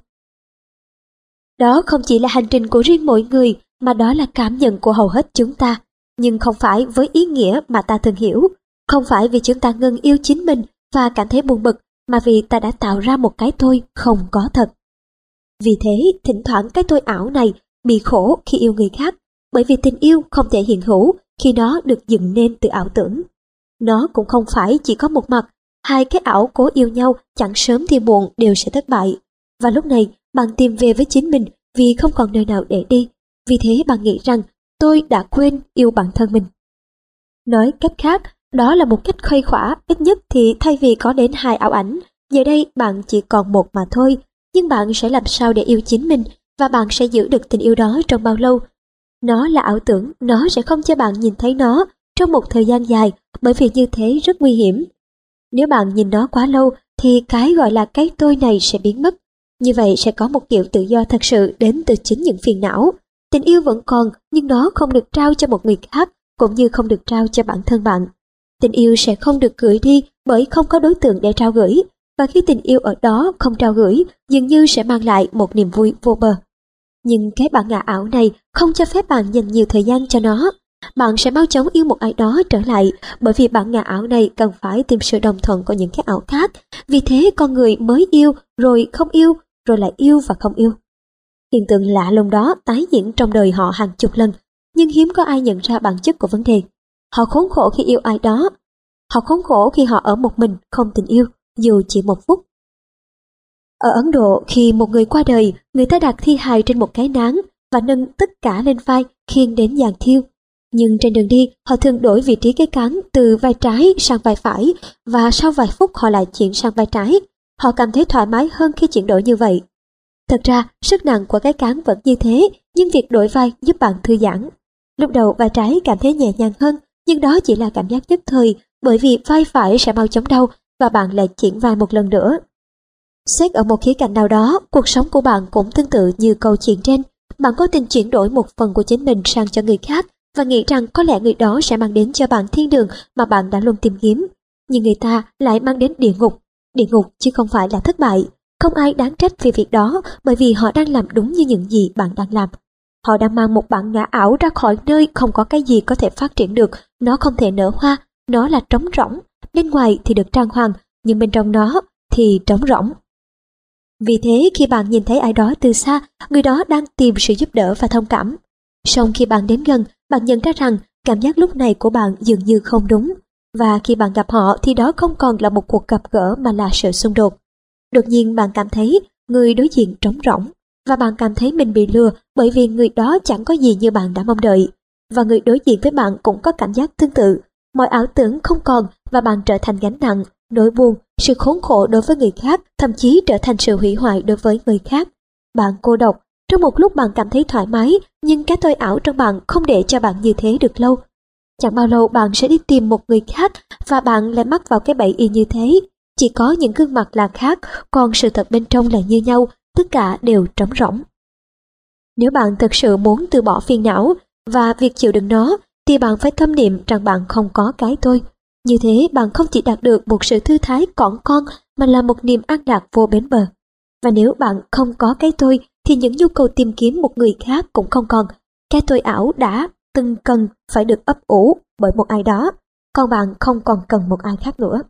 Đó không chỉ là hành trình của riêng mỗi người, mà đó là cảm nhận của hầu hết chúng ta, nhưng không phải với ý nghĩa mà ta thường hiểu. Không phải vì chúng ta ngừng yêu chính mình và cảm thấy buồn bực, mà vì ta đã tạo ra một cái tôi không có thật. Vì thế, thỉnh thoảng cái tôi ảo này bị khổ khi yêu người khác, bởi vì tình yêu không thể hiện hữu khi nó được dựng nên từ ảo tưởng. Nó cũng không phải chỉ có một mặt, hai cái ảo cố yêu nhau chẳng sớm thì muộn đều sẽ thất bại. Và lúc này, bạn tìm về với chính mình vì không còn nơi nào để đi. Vì thế bạn nghĩ rằng tôi đã quên yêu bản thân mình. Nói cách khác, đó là một cách khuây khỏa, ít nhất thì thay vì có đến hai ảo ảnh, giờ đây bạn chỉ còn một mà thôi. Nhưng bạn sẽ làm sao để yêu chính mình, và bạn sẽ giữ được tình yêu đó trong bao lâu? Nó là ảo tưởng, nó sẽ không cho bạn nhìn thấy nó trong một thời gian dài, bởi vì như thế rất nguy hiểm. Nếu bạn nhìn nó quá lâu thì cái gọi là cái tôi này sẽ biến mất. Như vậy sẽ có một kiểu tự do thật sự đến từ chính những phiền não. Tình yêu vẫn còn, nhưng nó không được trao cho một người khác, cũng như không được trao cho bản thân bạn. Tình yêu sẽ không được gửi đi bởi không có đối tượng để trao gửi, và khi tình yêu ở đó không trao gửi, dường như sẽ mang lại một niềm vui vô bờ. Nhưng cái bản ngã ảo này không cho phép bạn dành nhiều thời gian cho nó. Bạn sẽ mau chóng yêu một ai đó trở lại, bởi vì bản ngã ảo này cần phải tìm sự đồng thuận của những cái ảo khác. Vì thế con người mới yêu, rồi không yêu, rồi lại yêu và không yêu. Hiện tượng lạ lùng đó tái diễn trong đời họ hàng chục lần, nhưng hiếm có ai nhận ra bản chất của vấn đề. Họ khốn khổ khi yêu ai đó. Họ khốn khổ khi họ ở một mình, không tình yêu, dù chỉ một phút. Ở Ấn Độ, khi một người qua đời, người ta đặt thi hài trên một cái nán và nâng tất cả lên vai khiêng đến giàn thiêu. Nhưng trên đường đi, họ thường đổi vị trí cái cán từ vai trái sang vai phải, và sau vài phút họ lại chuyển sang vai trái. Họ cảm thấy thoải mái hơn khi chuyển đổi như vậy. Thật ra, sức nặng của cái cán vẫn như thế, nhưng việc đổi vai giúp bạn thư giãn. Lúc đầu vai trái cảm thấy nhẹ nhàng hơn, nhưng đó chỉ là cảm giác nhất thời, bởi vì vai phải sẽ mau chóng đau và bạn lại chuyển vai một lần nữa. Xét ở một khía cạnh nào đó, cuộc sống của bạn cũng tương tự như câu chuyện trên. Bạn có tình chuyển đổi một phần của chính mình sang cho người khác và nghĩ rằng có lẽ người đó sẽ mang đến cho bạn thiên đường mà bạn đã luôn tìm kiếm. Nhưng người ta lại mang đến địa ngục. Địa ngục chứ không phải là thất bại. Không ai đáng trách vì việc đó, bởi vì họ đang làm đúng như những gì bạn đang làm. Họ đang mang một bản ngã ảo ra khỏi nơi không có cái gì có thể phát triển được. Nó không thể nở hoa, nó là trống rỗng. bên ngoài thì được trang hoàng, nhưng bên trong nó thì trống rỗng. Vì thế khi bạn nhìn thấy ai đó từ xa, người đó đang tìm sự giúp đỡ và thông cảm. Song khi bạn đến gần, bạn nhận ra rằng cảm giác lúc này của bạn dường như không đúng. Và khi bạn gặp họ thì đó không còn là một cuộc gặp gỡ mà là sự xung đột. Đột nhiên bạn cảm thấy người đối diện trống rỗng, và bạn cảm thấy mình bị lừa bởi vì người đó chẳng có gì như bạn đã mong đợi. Và người đối diện với bạn cũng có cảm giác tương tự. Mọi ảo tưởng không còn và bạn trở thành gánh nặng, nỗi buồn, sự khốn khổ đối với người khác, thậm chí trở thành sự hủy hoại đối với người khác. Bạn cô độc. Trong một lúc bạn cảm thấy thoải mái, nhưng cái tôi ảo trong bạn không để cho bạn như thế được lâu. Chẳng bao lâu bạn sẽ đi tìm một người khác và bạn lại mắc vào cái bẫy y như thế. Chỉ có những gương mặt là khác, còn sự thật bên trong là như nhau, tất cả đều trống rỗng. Nếu bạn thực sự muốn từ bỏ phiền não và việc chịu đựng nó, thì bạn phải tâm niệm rằng bạn không có cái tôi. Như thế bạn không chỉ đạt được một sự thư thái cỏn con mà là một niềm an lạc vô bến bờ. Và nếu bạn không có cái tôi thì những nhu cầu tìm kiếm một người khác cũng không còn. Cái tôi ảo đã từng cần phải được ấp ủ bởi một ai đó, còn bạn không còn cần một ai khác nữa.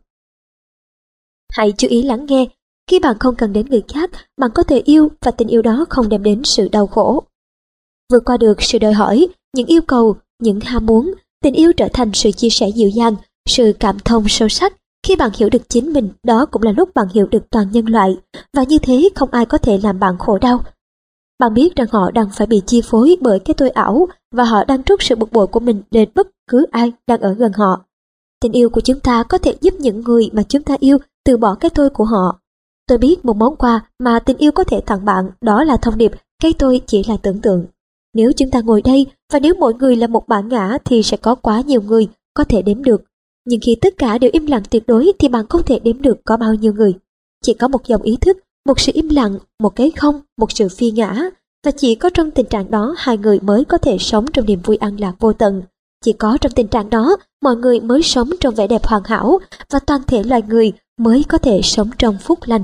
Hãy chú ý lắng nghe. Khi bạn không cần đến người khác, bạn có thể yêu và tình yêu đó không đem đến sự đau khổ. Vượt qua được sự đòi hỏi, những yêu cầu, những ham muốn, tình yêu trở thành sự chia sẻ dịu dàng, sự cảm thông sâu sắc. Khi bạn hiểu được chính mình, đó cũng là lúc bạn hiểu được toàn nhân loại, và như thế không ai có thể làm bạn khổ đau. Bạn biết rằng họ đang phải bị chi phối bởi cái tôi ảo và họ đang trút sự bực bội của mình lên bất cứ ai đang ở gần họ. Tình yêu của chúng ta có thể giúp những người mà chúng ta yêu từ bỏ cái tôi của họ. Tôi biết một món quà mà tình yêu có thể tặng bạn, đó là thông điệp cái tôi chỉ là tưởng tượng. Nếu chúng ta ngồi đây và nếu mỗi người là một bản ngã thì sẽ có quá nhiều người có thể đếm được. Nhưng khi tất cả đều im lặng tuyệt đối thì bạn không thể đếm được có bao nhiêu người. Chỉ có một dòng ý thức, một sự im lặng, một cái không, một sự phi ngã. Và chỉ có trong tình trạng đó hai người mới có thể sống trong niềm vui an lạc vô tận. Chỉ có trong tình trạng đó mọi người mới sống trong vẻ đẹp hoàn hảo và toàn thể loài người mới có thể sống trong phúc lành.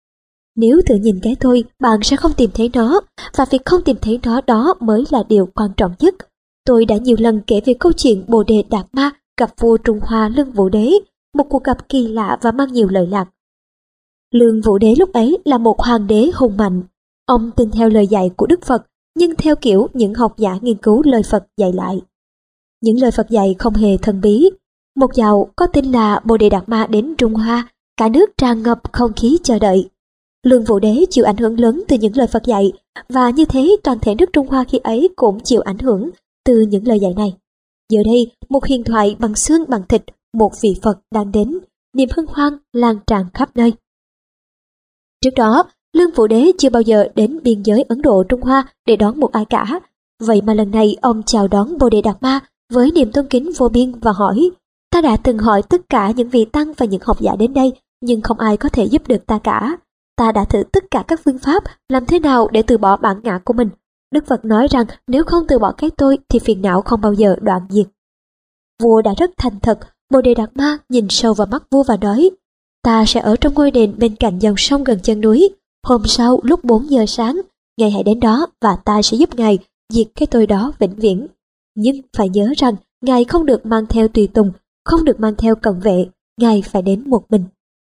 Nếu tự nhìn cái tôi, bạn sẽ không tìm thấy nó, và việc không tìm thấy nó đó mới là điều quan trọng nhất. Tôi đã nhiều lần kể về câu chuyện Bồ Đề Đạt Ma gặp vua Trung Hoa Lương Vũ Đế, một cuộc gặp kỳ lạ và mang nhiều lợi lạc. Lương Vũ Đế lúc ấy là một hoàng đế hùng mạnh. Ông tin theo lời dạy của Đức Phật, nhưng theo kiểu những học giả nghiên cứu lời Phật dạy lại. Những lời Phật dạy không hề thần bí. Một dạo có tin là Bồ Đề Đạt Ma đến Trung Hoa, cả nước tràn ngập không khí chờ đợi. Lương Vũ Đế chịu ảnh hưởng lớn từ những lời Phật dạy, và như thế toàn thể nước Trung Hoa khi ấy cũng chịu ảnh hưởng từ những lời dạy này. Giờ đây, một huyền thoại bằng xương bằng thịt, một vị Phật đang đến, niềm hân hoan lan tràn khắp nơi. Trước đó, Lương Vũ Đế chưa bao giờ đến biên giới Ấn Độ Trung Hoa để đón một ai cả. Vậy mà lần này ông chào đón Bồ Đề Đạt Ma với niềm tôn kính vô biên và hỏi: ta đã từng hỏi tất cả những vị tăng và những học giả đến đây, nhưng không ai có thể giúp được ta cả. Ta đã thử tất cả các phương pháp làm thế nào để từ bỏ bản ngã của mình. Đức Phật nói rằng nếu không từ bỏ cái tôi thì phiền não không bao giờ đoạn diệt. Vua đã rất thành thật. Bồ Đề Đạt Ma nhìn sâu vào mắt vua và nói: ta sẽ ở trong ngôi đền bên cạnh dòng sông gần chân núi. Hôm sau lúc bốn giờ sáng, ngài hãy đến đó và ta sẽ giúp ngài diệt cái tôi đó vĩnh viễn. Nhưng phải nhớ rằng ngài không được mang theo tùy tùng, không được mang theo cận vệ, ngài phải đến một mình.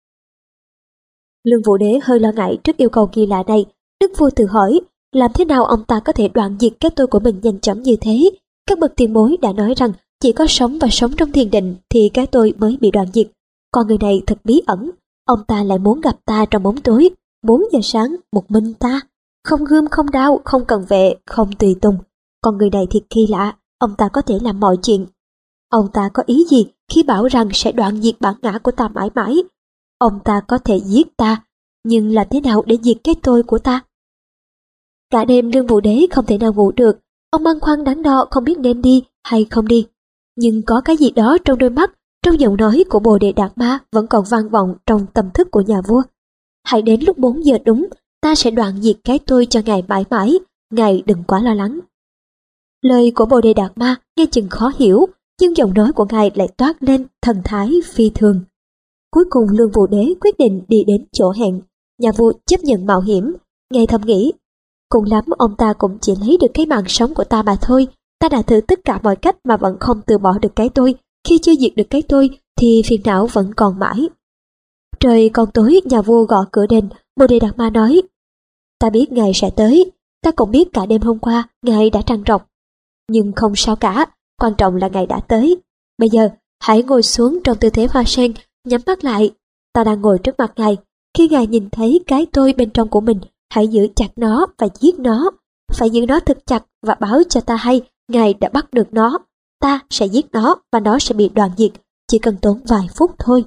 Lương Vũ Đế hơi lo ngại trước yêu cầu kỳ lạ này. Đức vua tự hỏi, làm thế nào ông ta có thể đoạn diệt cái tôi của mình nhanh chóng như thế? Các bậc tiền bối đã nói rằng chỉ có sống và sống trong thiền định thì cái tôi mới bị đoạn diệt. Còn người này thật bí ẩn, ông ta lại muốn gặp ta trong bóng tối. Bốn giờ sáng, một mình ta, không gươm không đao, không cần vệ, không tùy tùng. Còn người này thiệt kỳ lạ, ông ta có thể làm mọi chuyện. Ông ta có ý gì khi bảo rằng sẽ đoạn diệt bản ngã của ta mãi mãi? Ông ta có thể giết ta, nhưng làm thế nào để diệt cái tôi của ta? Cả đêm Lương Vũ Đế không thể nào ngủ được, ông băn khoăn đắn đo không biết nên đi hay không đi. Nhưng có cái gì đó trong đôi mắt, trong giọng nói của Bồ Đề Đạt Ma vẫn còn vang vọng trong tâm thức của nhà vua. Hãy đến lúc bốn giờ đúng, ta sẽ đoạn diệt cái tôi cho ngài mãi mãi, ngài đừng quá lo lắng. Lời của Bồ Đề Đạt Ma nghe chừng khó hiểu, nhưng giọng nói của ngài lại toát lên thần thái phi thường. Cuối cùng Lương Vũ Đế quyết định đi đến chỗ hẹn. Nhà vua chấp nhận mạo hiểm. Ngài thầm nghĩ, cùng lắm ông ta cũng chỉ lấy được cái mạng sống của ta mà thôi. Ta đã thử tất cả mọi cách mà vẫn không từ bỏ được cái tôi. khi chưa diệt được cái tôi thì phiền não vẫn còn mãi. Trời còn tối, nhà vua gõ cửa đền. Bồ Đề Đạt Ma nói: ta biết ngài sẽ tới, ta cũng biết cả đêm hôm qua ngài đã trằn trọc. Nhưng không sao cả, quan trọng là ngài đã tới. Bây giờ hãy ngồi xuống trong tư thế hoa sen, nhắm mắt lại. Ta đang ngồi trước mặt ngài. Khi ngài nhìn thấy cái tôi bên trong của mình, hãy giữ chặt nó và giết nó. Phải giữ nó thật chặt và báo cho ta hay ngài đã bắt được nó. Ta sẽ giết nó và nó sẽ bị đoạn diệt, chỉ cần tốn vài phút thôi.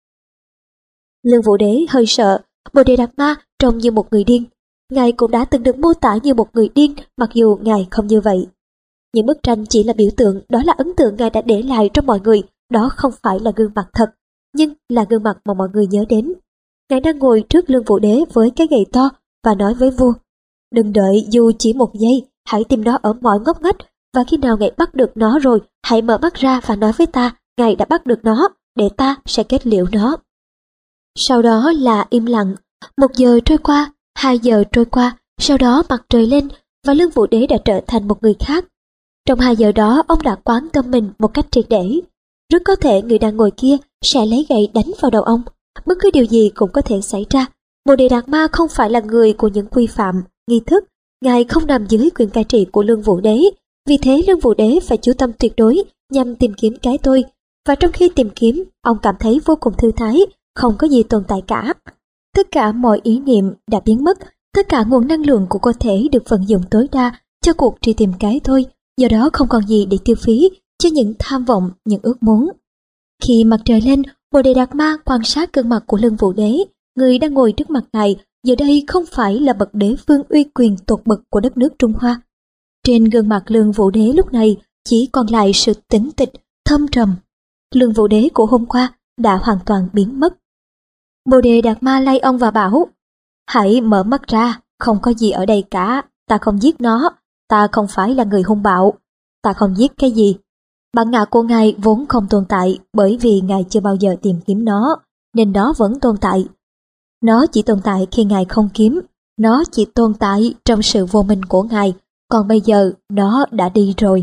Lương Vũ Đế hơi sợ. Bồ Đề Đạt Ma trông như một người điên. Ngài cũng đã từng được mô tả như một người điên, mặc dù ngài không như vậy. Những bức tranh chỉ là biểu tượng, đó là ấn tượng ngài đã để lại trong mọi người. Đó không phải là gương mặt thật, nhưng là gương mặt mà mọi người nhớ đến. Ngài đang ngồi trước Lương Vũ Đế với cái gậy to và nói với vua: đừng đợi dù chỉ một giây, hãy tìm nó ở mọi ngóc ngách, và khi nào ngài bắt được nó rồi, hãy mở mắt ra và nói với ta ngài đã bắt được nó, để ta sẽ kết liễu nó. Sau đó là im lặng. Một giờ trôi qua, hai giờ trôi qua, sau đó mặt trời lên và Lương Vũ Đế đã trở thành một người khác. Trong hai giờ đó, ông đã quán tâm mình một cách triệt để. Rất có thể người đang ngồi kia sẽ lấy gậy đánh vào đầu ông. Bất cứ điều gì cũng có thể xảy ra. Bồ Đề Đạt Ma không phải là người của những quy phạm, nghi thức. Ngài không nằm dưới quyền cai trị của Lương Vũ Đế. Vì thế Lương Vũ Đế phải chú tâm tuyệt đối nhằm tìm kiếm cái tôi. Và trong khi tìm kiếm, ông cảm thấy vô cùng thư thái, không có gì tồn tại cả. Tất cả mọi ý niệm đã biến mất, tất cả nguồn năng lượng của cơ thể được vận dụng tối đa cho cuộc truy tìm cái tôi, do đó không còn gì để tiêu phí cho những tham vọng, những ước muốn. Khi mặt trời lên, Bồ Đề Đạt Ma quan sát gương mặt của Lương Vũ Đế. Người đang ngồi trước mặt ngài giờ đây không phải là bậc đế vương uy quyền tột bậc của đất nước Trung Hoa. Trên gương mặt Lương Vũ Đế lúc này chỉ còn lại sự tĩnh tịch, thâm trầm. Lương Vũ Đế của hôm qua đã hoàn toàn biến mất. Bồ Đề Đạt Ma lay ông và bảo: hãy mở mắt ra, không có gì ở đây cả, ta không giết nó, ta không phải là người hung bạo, ta không giết cái gì. Bản ngã của ngài vốn không tồn tại, bởi vì ngài chưa bao giờ tìm kiếm nó, nên nó vẫn tồn tại. Nó chỉ tồn tại khi ngài không kiếm, nó chỉ tồn tại trong sự vô minh của ngài, còn bây giờ nó đã đi rồi.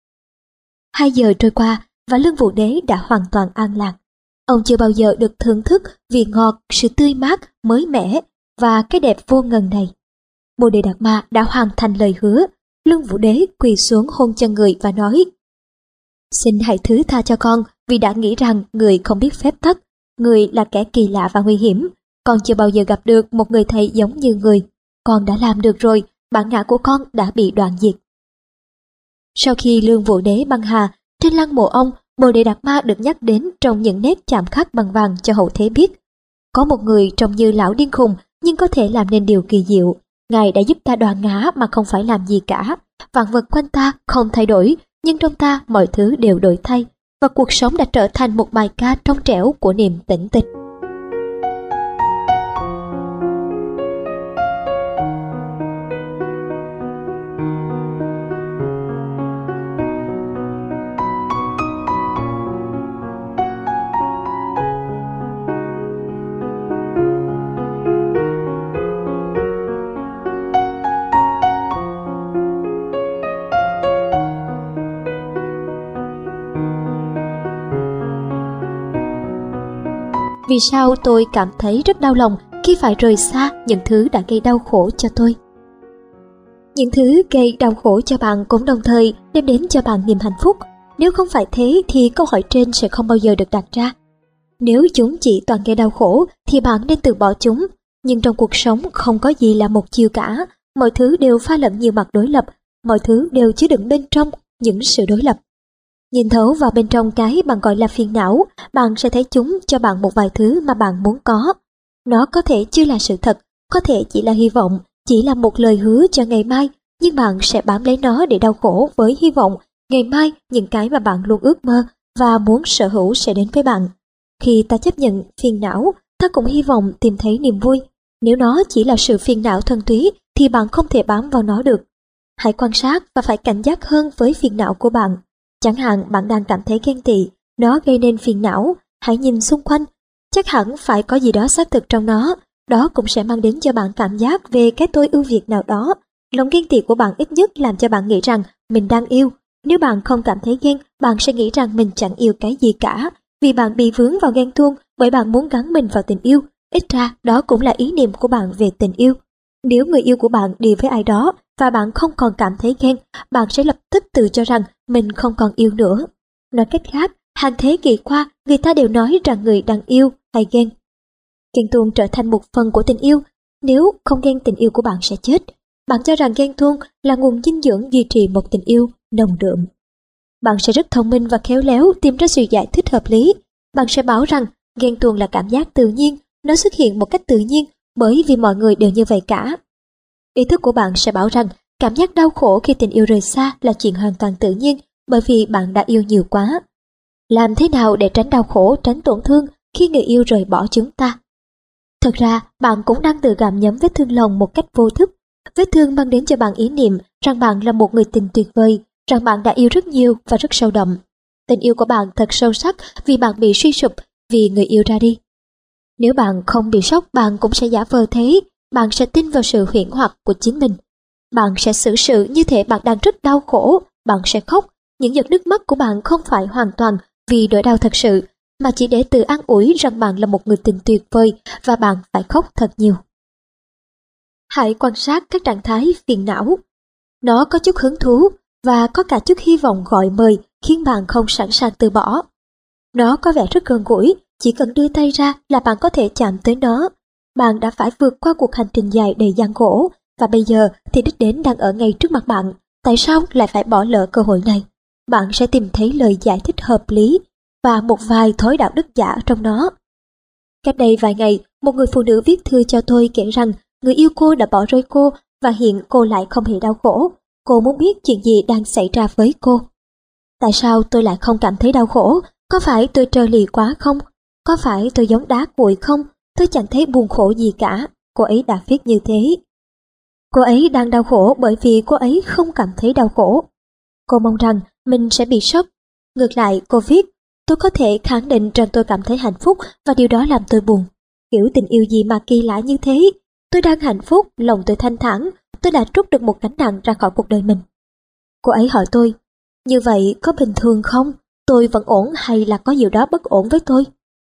Hai giờ trôi qua và Lương Vũ Đế đã hoàn toàn an lạc. Ông chưa bao giờ được thưởng thức vị ngọt, sự tươi mát, mới mẻ và cái đẹp vô ngần này. Bồ Đề Đạt Ma đã hoàn thành lời hứa. Lương Vũ Đế quỳ xuống hôn chân người và nói: xin hãy thứ tha cho con vì đã nghĩ rằng người không biết phép tắc, người là kẻ kỳ lạ và nguy hiểm. Con chưa bao giờ gặp được một người thầy giống như người. Con đã làm được rồi, bản ngã của con đã bị đoạn diệt. Sau khi Lương Vũ Đế băng hà, trên lăng mộ ông, Bồ Đề Đạt Ma được nhắc đến trong những nét chạm khắc bằng vàng cho hậu thế biết. Có một người trông như lão điên khùng nhưng có thể làm nên điều kỳ diệu. Ngài đã giúp ta đoạn ngã mà không phải làm gì cả. Vạn vật quanh ta không thay đổi, nhưng trong ta mọi thứ đều đổi thay, và cuộc sống đã trở thành một bài ca trong trẻo của niềm tĩnh tịch. Vì sao tôi cảm thấy rất đau lòng khi phải rời xa những thứ đã gây đau khổ cho tôi? Những thứ gây đau khổ cho bạn cũng đồng thời đem đến cho bạn niềm hạnh phúc. Nếu không phải thế thì câu hỏi trên sẽ không bao giờ được đặt ra. Nếu chúng chỉ toàn gây đau khổ thì bạn nên từ bỏ chúng. Nhưng trong cuộc sống không có gì là một chiều cả. Mọi thứ đều pha lẫn nhiều mặt đối lập. Mọi thứ đều chứa đựng bên trong những sự đối lập. Nhìn thấu vào bên trong cái bạn gọi là phiền não, bạn sẽ thấy chúng cho bạn một vài thứ mà bạn muốn có. Nó có thể chưa là sự thật, có thể chỉ là hy vọng, chỉ là một lời hứa cho ngày mai, nhưng bạn sẽ bám lấy nó để đau khổ với hy vọng ngày mai những cái mà bạn luôn ước mơ và muốn sở hữu sẽ đến với bạn. Khi ta chấp nhận phiền não, ta cũng hy vọng tìm thấy niềm vui. Nếu nó chỉ là sự phiền não thuần túy thì bạn không thể bám vào nó được. Hãy quan sát và phải cảnh giác hơn với phiền não của bạn. Chẳng hạn bạn đang cảm thấy ghen tị, nó gây nên phiền não, hãy nhìn xung quanh, chắc hẳn phải có gì đó xác thực trong nó, đó cũng sẽ mang đến cho bạn cảm giác về cái tôi ưu việt nào đó. Lòng ghen tị của bạn ít nhất làm cho bạn nghĩ rằng mình đang yêu, Nếu bạn không cảm thấy ghen, bạn sẽ nghĩ rằng mình chẳng yêu cái gì cả, vì bạn bị vướng vào ghen tuông bởi bạn muốn gắn mình vào tình yêu. Ít ra đó cũng là ý niệm của bạn về tình yêu. Nếu người yêu của bạn đi với ai đó và bạn không còn cảm thấy ghen, bạn sẽ lập tức tự cho rằng mình không còn yêu nữa. Nói cách khác, hàng thế kỷ qua, người ta đều nói rằng người đang yêu hay ghen. Ghen tuông trở thành một phần của tình yêu. Nếu không ghen, tình yêu của bạn sẽ chết. Bạn cho rằng ghen tuông là nguồn dinh dưỡng duy trì một tình yêu nồng đượm. Bạn sẽ rất thông minh và khéo léo tìm ra sự giải thích hợp lý. Bạn sẽ bảo rằng ghen tuông là cảm giác tự nhiên, nó xuất hiện một cách tự nhiên bởi vì mọi người đều như vậy cả. Ý thức của bạn sẽ bảo rằng cảm giác đau khổ khi tình yêu rời xa là chuyện hoàn toàn tự nhiên bởi vì bạn đã yêu nhiều quá. Làm thế nào để tránh đau khổ, tránh tổn thương khi người yêu rời bỏ chúng ta? Thật ra, bạn cũng đang tự gặm nhấm vết thương lòng một cách vô thức. Vết thương mang đến cho bạn ý niệm rằng bạn là một người tình tuyệt vời, rằng bạn đã yêu rất nhiều và rất sâu đậm. Tình yêu của bạn thật sâu sắc vì bạn bị suy sụp vì người yêu ra đi. Nếu bạn không bị sốc, bạn cũng sẽ giả vờ thế. Bạn sẽ tin vào sự huyễn hoặc của chính mình. Bạn sẽ xử sự như thể bạn đang rất đau khổ. Bạn sẽ khóc. Những giọt nước mắt của bạn không phải hoàn toàn vì nỗi đau thật sự, mà chỉ để tự an ủi rằng bạn là một người tình tuyệt vời và bạn phải khóc thật nhiều. Hãy quan sát các trạng thái phiền não. Nó có chút hứng thú và có cả chút hy vọng gọi mời khiến bạn không sẵn sàng từ bỏ. Nó có vẻ rất gần gũi, chỉ cần đưa tay ra là bạn có thể chạm tới nó. Bạn đã phải vượt qua cuộc hành trình dài đầy gian khổ và bây giờ thì đích đến đang ở ngay trước mặt bạn. Tại sao lại phải bỏ lỡ cơ hội này? Bạn sẽ tìm thấy lời giải thích hợp lý và một vài thói đạo đức giả trong nó. Cách đây vài ngày, một người phụ nữ viết thư cho tôi kể rằng người yêu cô đã bỏ rơi cô và hiện cô lại không hề đau khổ. Cô muốn biết chuyện gì đang xảy ra với cô. Tại sao tôi lại không cảm thấy đau khổ? Có phải tôi trơ lì quá không? Có phải tôi giống đá cuội không? Tôi chẳng thấy buồn khổ gì cả. Cô ấy đã viết như thế. Cô ấy đang đau khổ bởi vì cô ấy không cảm thấy đau khổ. Cô mong rằng mình sẽ bị sốc. Ngược lại, cô viết, tôi có thể khẳng định rằng tôi cảm thấy hạnh phúc và điều đó làm tôi buồn. Kiểu tình yêu gì mà kỳ lạ như thế? Tôi đang hạnh phúc, lòng tôi thanh thản, tôi đã trút được một gánh nặng ra khỏi cuộc đời mình. Cô ấy hỏi tôi, như vậy có bình thường không? Tôi vẫn ổn hay là có điều đó bất ổn với tôi?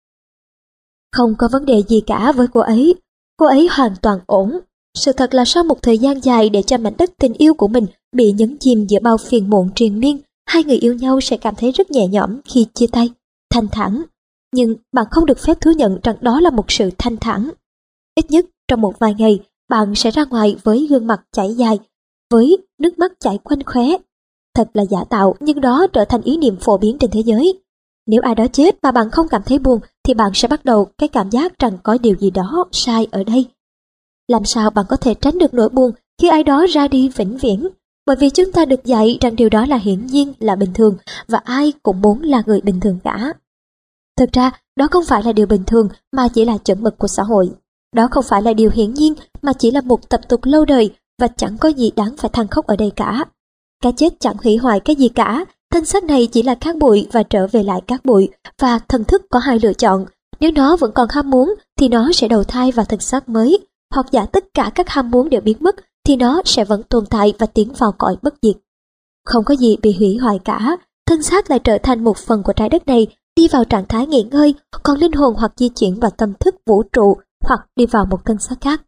Không có vấn đề gì cả với cô ấy. Cô ấy hoàn toàn ổn. Sự thật là sau một thời gian dài để cho mảnh đất tình yêu của mình bị nhấn chìm giữa bao phiền muộn triền miên, hai người yêu nhau sẽ cảm thấy rất nhẹ nhõm khi chia tay, thanh thản. Nhưng bạn không được phép thú nhận rằng đó là một sự thanh thản. Ít nhất trong một vài ngày, bạn sẽ ra ngoài với gương mặt chảy dài, với nước mắt chảy quanh khóe. Thật là giả tạo, nhưng đó trở thành ý niệm phổ biến trên thế giới. Nếu ai đó chết mà bạn không cảm thấy buồn, thì bạn sẽ bắt đầu cái cảm giác rằng có điều gì đó sai ở đây. Làm sao bạn có thể tránh được nỗi buồn khi ai đó ra đi vĩnh viễn? Bởi vì chúng ta được dạy rằng điều đó là hiển nhiên, là bình thường, và ai cũng muốn là người bình thường cả. Thực ra, đó không phải là điều bình thường mà chỉ là chuẩn mực của xã hội. Đó không phải là điều hiển nhiên mà chỉ là một tập tục lâu đời và chẳng có gì đáng phải than khóc ở đây cả. Cái chết chẳng hủy hoại cái gì cả, thân xác này chỉ là cát bụi và trở về lại cát bụi, và thần thức có hai lựa chọn. Nếu nó vẫn còn ham muốn thì nó sẽ đầu thai vào thân xác mới, hoặc giả tất cả các ham muốn đều biến mất thì nó sẽ vẫn tồn tại và tiến vào cõi bất diệt. Không có gì bị hủy hoại cả, thân xác lại trở thành một phần của trái đất này, đi vào trạng thái nghỉ ngơi, còn linh hồn hoặc di chuyển vào tâm thức vũ trụ hoặc đi vào một thân xác khác.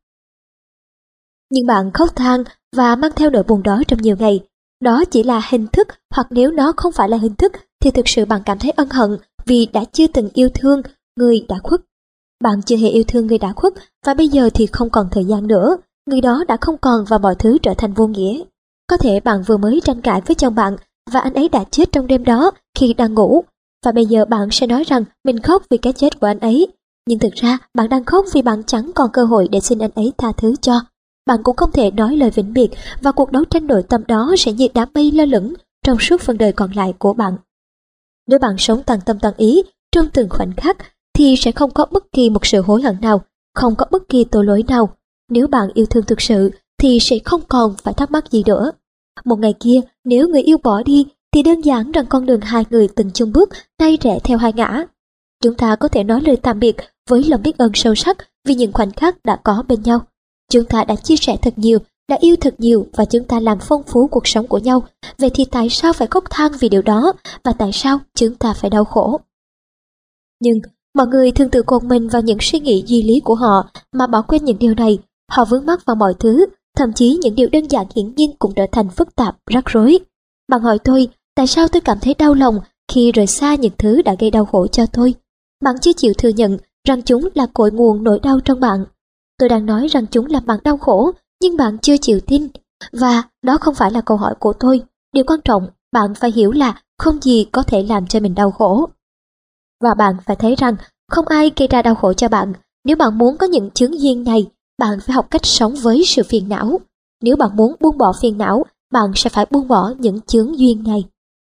Nhưng bạn khóc than và mang theo nỗi buồn đó trong nhiều ngày. Đó chỉ là hình thức, hoặc nếu nó không phải là hình thức thì thực sự bạn cảm thấy ân hận vì đã chưa từng yêu thương người đã khuất. Bạn chưa hề yêu thương người đã khuất và bây giờ thì không còn thời gian nữa. Người đó đã không còn và mọi thứ trở thành vô nghĩa. Có thể bạn vừa mới tranh cãi với chồng bạn và anh ấy đã chết trong đêm đó khi đang ngủ. Và bây giờ bạn sẽ nói rằng mình khóc vì cái chết của anh ấy. Nhưng thực ra bạn đang khóc vì bạn chẳng còn cơ hội để xin anh ấy tha thứ cho. Bạn cũng không thể nói lời vĩnh biệt và cuộc đấu tranh nội tâm đó sẽ như đám mây lơ lửng trong suốt phần đời còn lại của bạn. Nếu bạn sống toàn tâm toàn ý trong từng khoảnh khắc thì sẽ không có bất kỳ một sự hối hận nào, không có bất kỳ tội lỗi nào. Nếu bạn yêu thương thực sự thì sẽ không còn phải thắc mắc gì nữa. Một ngày kia nếu người yêu bỏ đi thì đơn giản rằng con đường hai người từng chung bước nay rẽ theo hai ngã. Chúng ta có thể nói lời tạm biệt với lòng biết ơn sâu sắc vì những khoảnh khắc đã có bên nhau. Chúng ta đã chia sẻ thật nhiều đã yêu thật nhiều và chúng ta làm phong phú cuộc sống của nhau, vậy thì tại sao phải khóc than vì điều đó và tại sao chúng ta phải đau khổ? Nhưng mọi người thường tự cột mình vào những suy nghĩ duy lý của họ mà bỏ quên những điều này. Họ vướng mắc vào mọi thứ, thậm chí những điều đơn giản hiển nhiên cũng trở thành phức tạp, rắc rối. Bạn hỏi tôi, tại sao tôi cảm thấy đau lòng khi rời xa những thứ đã gây đau khổ cho tôi? Bạn chưa chịu thừa nhận rằng chúng là cội nguồn nỗi đau trong bạn. Tôi đang nói rằng chúng làm bạn đau khổ, nhưng bạn chưa chịu tin. Và đó không phải là câu hỏi của tôi. Điều quan trọng, bạn phải hiểu là không gì có thể làm cho mình đau khổ. Và bạn phải thấy rằng không ai gây ra đau khổ cho bạn. Nếu bạn muốn có những chướng duyên này, bạn phải học cách sống với sự phiền não. Nếu bạn muốn buông bỏ phiền não, bạn sẽ phải buông bỏ những chướng duyên này.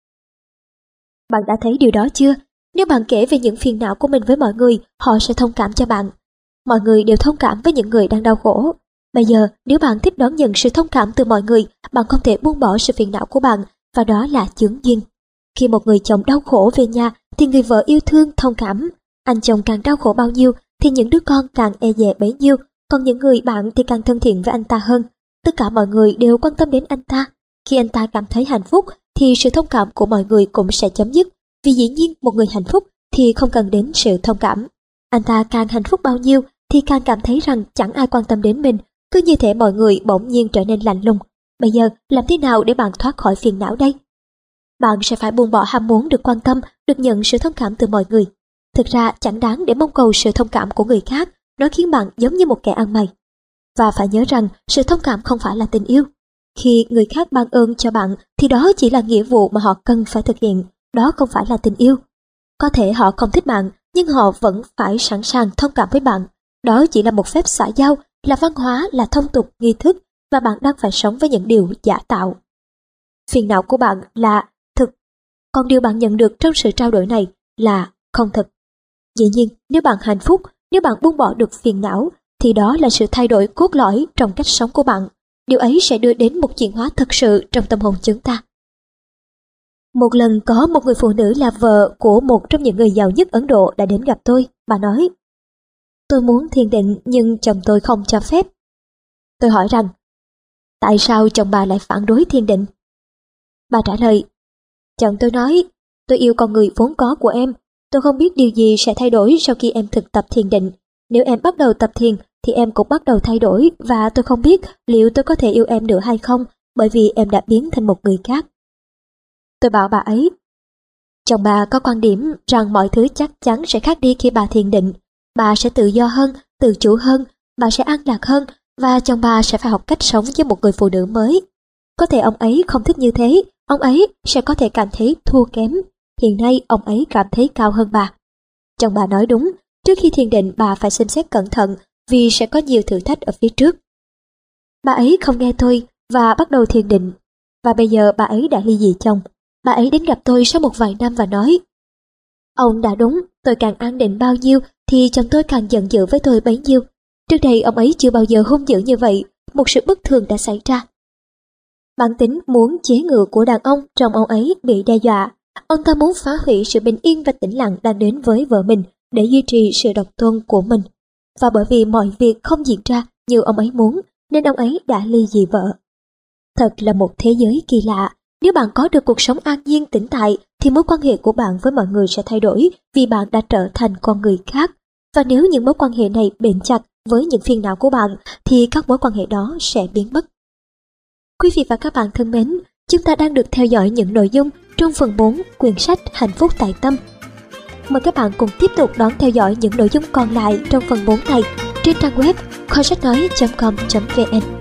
Bạn đã thấy điều đó chưa? Nếu bạn kể về những phiền não của mình với mọi người, họ sẽ thông cảm cho bạn. Mọi người đều thông cảm với những người đang đau khổ. Bây giờ, nếu bạn thích đón nhận sự thông cảm từ mọi người, bạn không thể buông bỏ sự phiền não của bạn, và đó là chướng duyên. Khi một người chồng đau khổ về nhà, thì người vợ yêu thương, thông cảm. Anh chồng càng đau khổ bao nhiêu, thì những đứa con càng e dè bấy nhiêu, còn những người bạn thì càng thân thiện với anh ta hơn. Tất cả mọi người đều quan tâm đến anh ta. Khi anh ta cảm thấy hạnh phúc, thì sự thông cảm của mọi người cũng sẽ chấm dứt. Vì dĩ nhiên một người hạnh phúc thì không cần đến sự thông cảm. Anh ta càng hạnh phúc bao nhiêu thì càng cảm thấy rằng chẳng ai quan tâm đến mình. Cứ như thể mọi người bỗng nhiên trở nên lạnh lùng. Bây giờ làm thế nào để bạn thoát khỏi phiền não đây? Bạn sẽ phải buông bỏ ham muốn được quan tâm, được nhận sự thông cảm từ mọi người. Thực ra chẳng đáng để mong cầu sự thông cảm của người khác, nó khiến bạn giống như một kẻ ăn mày. Và phải nhớ rằng sự thông cảm không phải là tình yêu. Khi người khác ban ơn cho bạn thì đó chỉ là nghĩa vụ mà họ cần phải thực hiện, đó không phải là tình yêu. Có thể họ không thích bạn, nhưng họ vẫn phải sẵn sàng thông cảm với bạn. Đó chỉ là một phép xã giao, là văn hóa, là thông tục, nghi thức, và bạn đang phải sống với những điều giả tạo. Phiền não của bạn là thực, còn điều bạn nhận được trong sự trao đổi này là không thực. Dĩ nhiên, nếu bạn hạnh phúc, nếu bạn buông bỏ được phiền não, thì đó là sự thay đổi cốt lõi trong cách sống của bạn. Điều ấy sẽ đưa đến một chuyển hóa thật sự trong tâm hồn chúng ta. Một lần có một người phụ nữ là vợ của một trong những người giàu nhất Ấn Độ đã đến gặp tôi. Bà nói, tôi muốn thiền định nhưng chồng tôi không cho phép. Tôi hỏi rằng, tại sao chồng bà lại phản đối thiền định? Bà trả lời, chồng tôi nói, tôi yêu con người vốn có của em. Tôi không biết điều gì sẽ thay đổi sau khi em thực tập thiền định. Nếu em bắt đầu tập thiền thì em cũng bắt đầu thay đổi, và tôi không biết liệu tôi có thể yêu em nữa hay không, bởi vì em đã biến thành một người khác. Tôi bảo bà ấy, chồng bà có quan điểm rằng mọi thứ chắc chắn sẽ khác đi khi bà thiền định. Bà sẽ tự do hơn, tự chủ hơn, bà sẽ an lạc hơn, và chồng bà sẽ phải học cách sống với một người phụ nữ mới. Có thể ông ấy không thích như thế, ông ấy sẽ có thể cảm thấy thua kém. Hiện nay ông ấy cảm thấy cao hơn bà. Chồng bà nói đúng, trước khi thiền định bà phải xem xét cẩn thận vì sẽ có nhiều thử thách ở phía trước. Bà ấy không nghe tôi và bắt đầu thiền định. Và bây giờ bà ấy đã ly dị chồng. Bà ấy đến gặp tôi sau một vài năm và nói, ông đã đúng, tôi càng an định bao nhiêu thì chồng tôi càng giận dữ với tôi bấy nhiêu. Trước đây ông ấy chưa bao giờ hung dữ như vậy, một sự bất thường đã xảy ra. Bản tính muốn chế ngự của đàn ông trong ông ấy bị đe dọa. Ông ta muốn phá hủy sự bình yên và tĩnh lặng đang đến với vợ mình để duy trì sự độc tôn của mình. Và bởi vì mọi việc không diễn ra như ông ấy muốn, nên ông ấy đã ly dị vợ. Thật là một thế giới kỳ lạ. Nếu bạn có được cuộc sống an nhiên tĩnh tại, thì mối quan hệ của bạn với mọi người sẽ thay đổi vì bạn đã trở thành con người khác. Và nếu những mối quan hệ này bền chặt với những phiền não của bạn, thì các mối quan hệ đó sẽ biến mất. Quý vị và các bạn thân mến, chúng ta đang được theo dõi những nội dung trong phần bốn quyển sách Hạnh phúc tại tâm. Mời các bạn cùng tiếp tục đón theo dõi những nội dung còn lại trong phần bốn này trên trang web kho sách nói chấm com chấm vn.